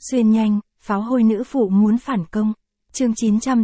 Xuyên nhanh, pháo hôi nữ phụ muốn phản công. Chương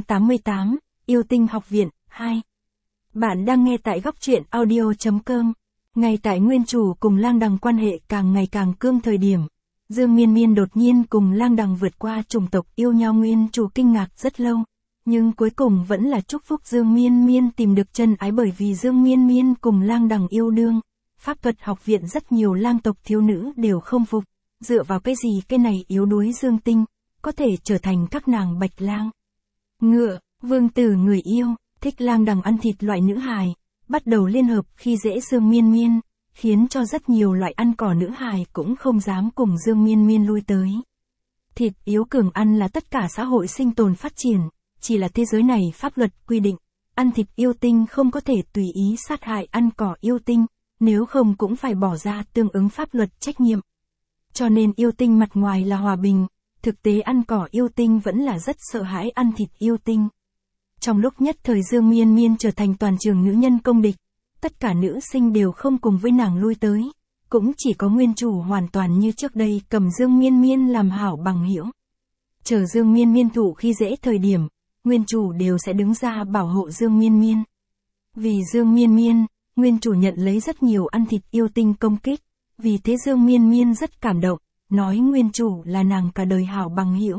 988, Yêu tinh học viện, 2. Bạn đang nghe tại góc truyện audio.com. Ngay tại nguyên chủ cùng Lang Đằng quan hệ càng ngày càng cương thời điểm, Dương Miên Miên đột nhiên cùng Lang Đằng vượt qua chủng tộc yêu nhau. Nguyên chủ kinh ngạc rất lâu, nhưng cuối cùng vẫn là chúc phúc Dương Miên Miên tìm được chân ái, bởi vì Dương Miên Miên cùng Lang Đằng yêu đương. Pháp thuật học viện rất nhiều lang tộc thiếu nữ đều không phục, dựa vào cái gì cái này yếu đuối Dương Tinh, có thể trở thành các nàng bạch lang, ngựa, vương tử người yêu, thích Lang Đằng ăn thịt loại nữ hài, bắt đầu liên hợp khi dễ Dương Miên Miên, khiến cho rất nhiều loại ăn cỏ nữ hài cũng không dám cùng Dương Miên Miên lui tới. Thịt yếu cường ăn là tất cả xã hội sinh tồn phát triển, chỉ là thế giới này pháp luật quy định, ăn thịt yêu tinh không có thể tùy ý sát hại ăn cỏ yêu tinh, nếu không cũng phải bỏ ra tương ứng pháp luật trách nhiệm. Cho nên yêu tinh mặt ngoài là hòa bình, thực tế ăn cỏ yêu tinh vẫn là rất sợ hãi ăn thịt yêu tinh. Trong lúc nhất thời Dương Miên Miên trở thành toàn trường nữ nhân công địch, tất cả nữ sinh đều không cùng với nàng lui tới, cũng chỉ có nguyên chủ hoàn toàn như trước đây cầm Dương Miên Miên làm hảo bằng hữu. Chờ Dương Miên Miên thụ khi dễ thời điểm, nguyên chủ đều sẽ đứng ra bảo hộ Dương Miên Miên. Vì Dương Miên Miên, nguyên chủ nhận lấy rất nhiều ăn thịt yêu tinh công kích, vì thế Dương Miên Miên rất cảm động, nói nguyên chủ là nàng cả đời hảo bằng hữu.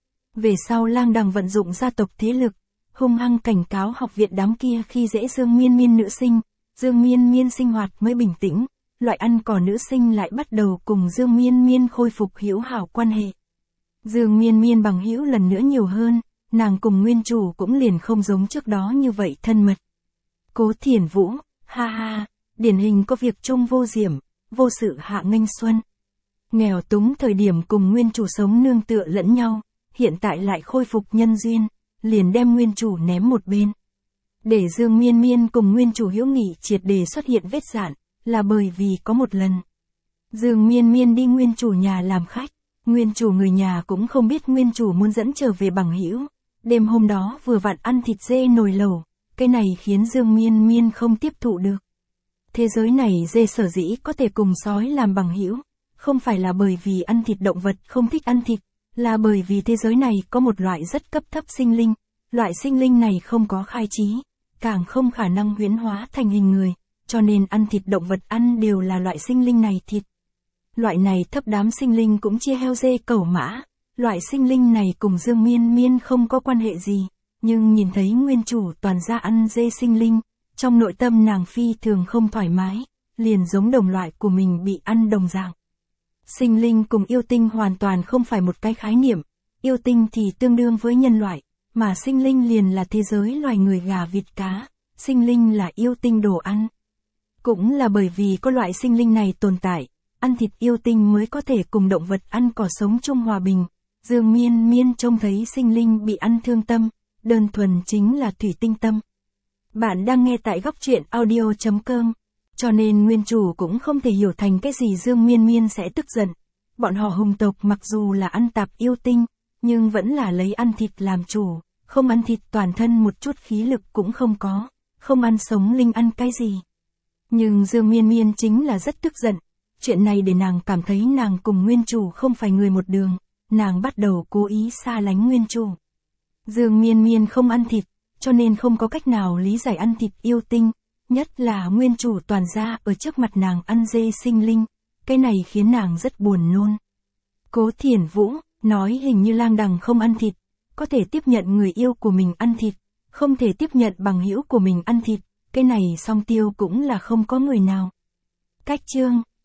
Về sau Lang Đằng vận dụng gia tộc thế lực, hung hăng cảnh cáo học viện đám kia khi dễ Dương Miên Miên nữ sinh, Dương Miên Miên sinh hoạt mới bình tĩnh, loại ăn cỏ nữ sinh lại bắt đầu cùng Dương Miên Miên khôi phục hữu hảo quan hệ. Dương Miên Miên bằng hữu lần nữa nhiều hơn, nàng cùng nguyên chủ cũng liền không giống trước đó như vậy thân mật. Cố Thiển Vũ, ha ha, điển hình có việc chung vô diệm, vô sự hạ nghênh xuân. Nghèo túng thời điểm cùng nguyên chủ sống nương tựa lẫn nhau, hiện tại lại khôi phục nhân duyên, liền đem nguyên chủ ném một bên. Để Dương Miên Miên cùng nguyên chủ hữu nghị triệt để xuất hiện vết rạn, là bởi vì có một lần. Dương Miên Miên đi nguyên chủ nhà làm khách, nguyên chủ người nhà cũng không biết nguyên chủ muốn dẫn trở về bằng hữu. Đêm hôm đó vừa vặn ăn thịt dê nồi lẩu, cái này khiến Dương Miên Miên không tiếp thụ được. Thế giới này dê sở dĩ có thể cùng sói làm bằng hữu, không phải là bởi vì ăn thịt động vật không thích ăn thịt, là bởi vì thế giới này có một loại rất cấp thấp sinh linh, loại sinh linh này không có khai trí, càng không khả năng huyễn hóa thành hình người, cho nên ăn thịt động vật ăn đều là loại sinh linh này thịt. Loại này thấp đám sinh linh cũng chia heo dê cẩu mã, loại sinh linh này cùng Dương Miên Miên không có quan hệ gì, nhưng nhìn thấy nguyên chủ toàn ra ăn dê sinh linh, trong nội tâm nàng phi thường không thoải mái, liền giống đồng loại của mình bị ăn đồng dạng. Sinh linh cùng yêu tinh hoàn toàn không phải một cái khái niệm, yêu tinh thì tương đương với nhân loại, mà sinh linh liền là thế giới loài người gà vịt cá, sinh linh là yêu tinh đồ ăn. Cũng là bởi vì có loại sinh linh này tồn tại, ăn thịt yêu tinh mới có thể cùng động vật ăn cỏ sống chung hòa bình. Dương Miên Miên trông thấy sinh linh bị ăn thương tâm, đơn thuần chính là thủy tinh tâm. Bạn đang nghe tại góc truyện audio.com, cho nên nguyên chủ cũng không thể hiểu thành cái gì Dương Miên Miên sẽ tức giận. Bọn họ hùng tộc mặc dù là ăn tạp yêu tinh, nhưng vẫn là lấy ăn thịt làm chủ, không ăn thịt toàn thân một chút khí lực cũng không có, không ăn sống linh ăn cái gì. Nhưng Dương Miên Miên chính là rất tức giận, chuyện này để nàng cảm thấy nàng cùng nguyên chủ không phải người một đường, nàng bắt đầu cố ý xa lánh nguyên chủ. Dương Miên Miên không ăn thịt, cho nên không có cách nào lý giải ăn thịt yêu tinh, nhất là nguyên chủ toàn gia ở trước mặt nàng ăn dê sinh linh, cái này khiến nàng rất buồn nôn. Cố Thiển Vũ nói hình như Lang Đằng không ăn thịt, có thể tiếp nhận người yêu của mình ăn thịt, không thể tiếp nhận bằng hữu của mình ăn thịt, cái này song tiêu cũng là không có người nào. Cách chương